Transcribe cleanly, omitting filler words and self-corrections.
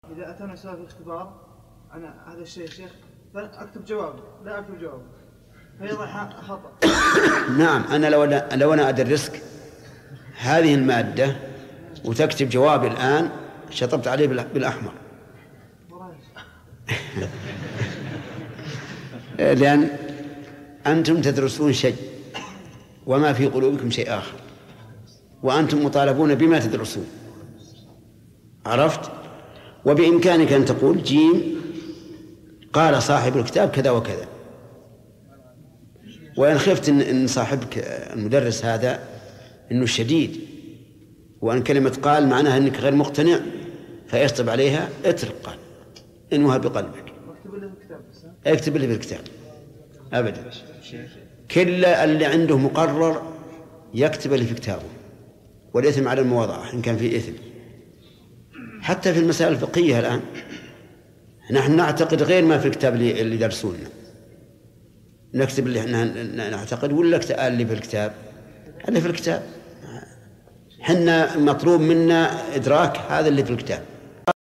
إذا أتانا سؤال في الاختبار أنا هذا الشيء يا شيخ فأكتب جوابه لا أكتب جوابه فيضع خطأ. نعم، أنا لو أنا أدرسك هذه المادة وتكتب جوابي الآن شطبت عليه بالأحمر لأن أنتم تدرسون شيء وما في قلوبكم شيء آخر، وأنتم مطالبون بما تدرسون، عرفت؟ وبإمكانك أن تقول جيم قال صاحب الكتاب كذا وكذا، وإن خفت إن صاحبك المدرس هذا إنه شديد وأن كلمة قال معناها أنك غير مقتنع فيشطب عليها اترك قال إنها بقلبك، اكتب لي بالكتاب أبدا. كل اللي عنده مقرر يكتب اللي في كتابه، والإثم على المواضعة إن كان في إثم. حتى في المسائل الفقهية الآن نحن نعتقد غير ما في الكتاب اللي درسونا، نكتب اللي نعتقد ولا اللي في الكتاب؟ اللي في الكتاب. حنا مطلوب منا إدراك هذا اللي في الكتاب.